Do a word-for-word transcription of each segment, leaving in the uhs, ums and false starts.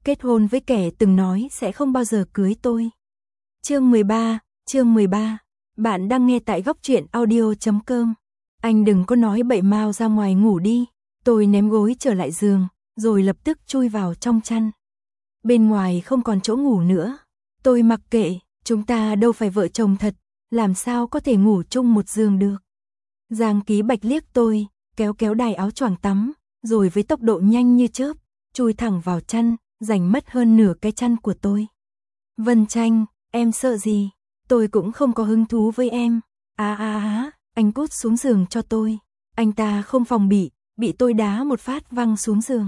kết hôn với kẻ từng nói sẽ không bao giờ cưới tôi. Chương mười ba, chương mười ba. Bạn đang nghe tại góc truyện audio chấm com. Anh đừng có nói bậy, mau ra ngoài ngủ đi. Tôi ném gối trở lại giường, rồi lập tức chui vào trong chăn. Bên ngoài không còn chỗ ngủ nữa. Tôi mặc kệ, chúng ta đâu phải vợ chồng thật, làm sao có thể ngủ chung một giường được. Giang Ký Bạch liếc tôi, kéo kéo đai áo choàng tắm, rồi với tốc độ nhanh như chớp, chui thẳng vào chăn, giành mất hơn nửa cái chăn của tôi. Vân Tranh, em sợ gì? Tôi cũng không có hứng thú với em. À à à, anh cút xuống giường cho tôi. Anh ta không phòng bị, bị tôi đá một phát văng xuống giường.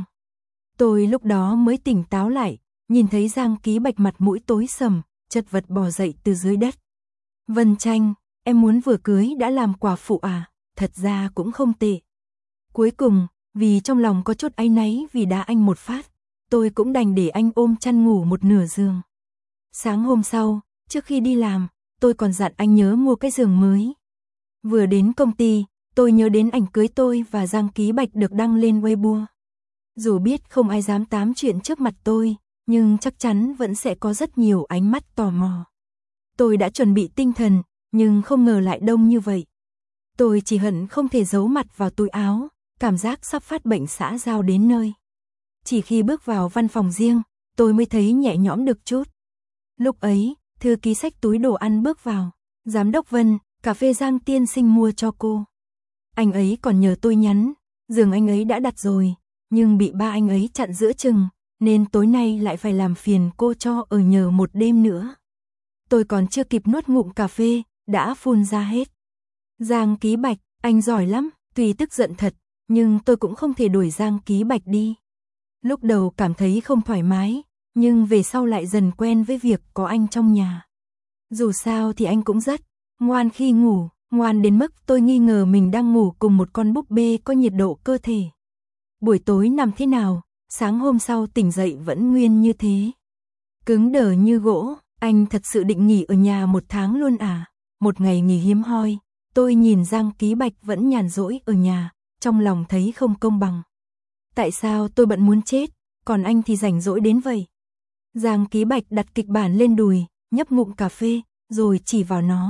Tôi lúc đó mới tỉnh táo lại, nhìn thấy Giang Ký Bạch mặt mũi tối sầm, chật vật bò dậy từ dưới đất. Vân Tranh, em muốn vừa cưới đã làm quả phụ à? Thật ra cũng không tệ. Cuối cùng, vì trong lòng có chút áy náy vì đá anh một phát, tôi cũng đành để anh ôm chăn ngủ một nửa giường. Sáng hôm sau, trước khi đi làm, tôi còn dặn anh nhớ mua cái giường mới. Vừa đến công ty, tôi nhớ đến ảnh cưới tôi và Giang Ký Bạch được đăng lên Weibo. Dù biết không ai dám tám chuyện trước mặt tôi, nhưng chắc chắn vẫn sẽ có rất nhiều ánh mắt tò mò. Tôi đã chuẩn bị tinh thần, nhưng không ngờ lại đông như vậy. Tôi chỉ hận không thể giấu mặt vào túi áo, cảm giác sắp phát bệnh xã giao đến nơi. Chỉ khi bước vào văn phòng riêng, tôi mới thấy nhẹ nhõm được chút. Lúc ấy, thư ký xách túi đồ ăn bước vào. Giám đốc Vân, cà phê Giang tiên sinh mua cho cô. Anh ấy còn nhờ tôi nhắn, giường anh ấy đã đặt rồi, nhưng bị ba anh ấy chặn giữa chừng, nên tối nay lại phải làm phiền cô cho ở nhờ một đêm nữa. Tôi còn chưa kịp nuốt ngụm cà phê, đã phun ra hết. Giang Ký Bạch, anh giỏi lắm, tuy tức giận thật, nhưng tôi cũng không thể đuổi Giang Ký Bạch đi. Lúc đầu cảm thấy không thoải mái, nhưng về sau lại dần quen với việc có anh trong nhà. Dù sao thì anh cũng rất ngoan khi ngủ, ngoan đến mức tôi nghi ngờ mình đang ngủ cùng một con búp bê có nhiệt độ cơ thể. Buổi tối nằm thế nào, sáng hôm sau tỉnh dậy vẫn nguyên như thế. Cứng đờ như gỗ, anh thật sự định nghỉ ở nhà một tháng luôn à? Một ngày nghỉ hiếm hoi, tôi nhìn Giang Ký Bạch vẫn nhàn rỗi ở nhà, trong lòng thấy không công bằng. Tại sao tôi bận muốn chết, còn anh thì rảnh rỗi đến vậy? Giang Ký Bạch đặt kịch bản lên đùi, nhấp ngụm cà phê, rồi chỉ vào nó.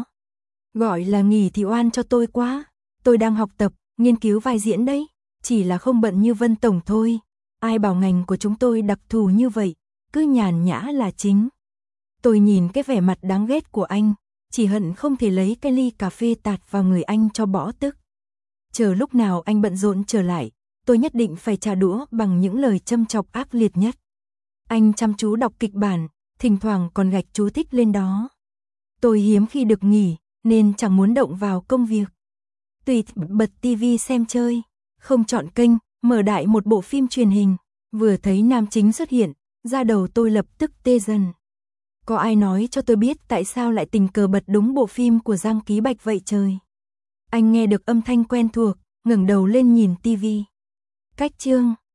Gọi là nghỉ thì oan cho tôi quá, tôi đang học tập, nghiên cứu vai diễn đấy, chỉ là không bận như Vân Tổng thôi. Ai bảo ngành của chúng tôi đặc thù như vậy, cứ nhàn nhã là chính. Tôi nhìn cái vẻ mặt đáng ghét của anh, chỉ hận không thể lấy cái ly cà phê tạt vào người anh cho bỏ tức. Chờ lúc nào anh bận rộn trở lại, tôi nhất định phải trả đũa bằng những lời châm chọc ác liệt nhất. Anh chăm chú đọc kịch bản, thỉnh thoảng còn gạch chú thích lên đó. Tôi hiếm khi được nghỉ, nên chẳng muốn động vào công việc. Tùy bật tivi xem chơi, không chọn kênh, mở đại một bộ phim truyền hình, vừa thấy nam chính xuất hiện, da đầu tôi lập tức tê dần. Có ai nói cho tôi biết tại sao lại tình cờ bật đúng bộ phim của Giang Ký Bạch vậy trời? Anh nghe được âm thanh quen thuộc, ngẩng đầu lên nhìn tivi. Cách chương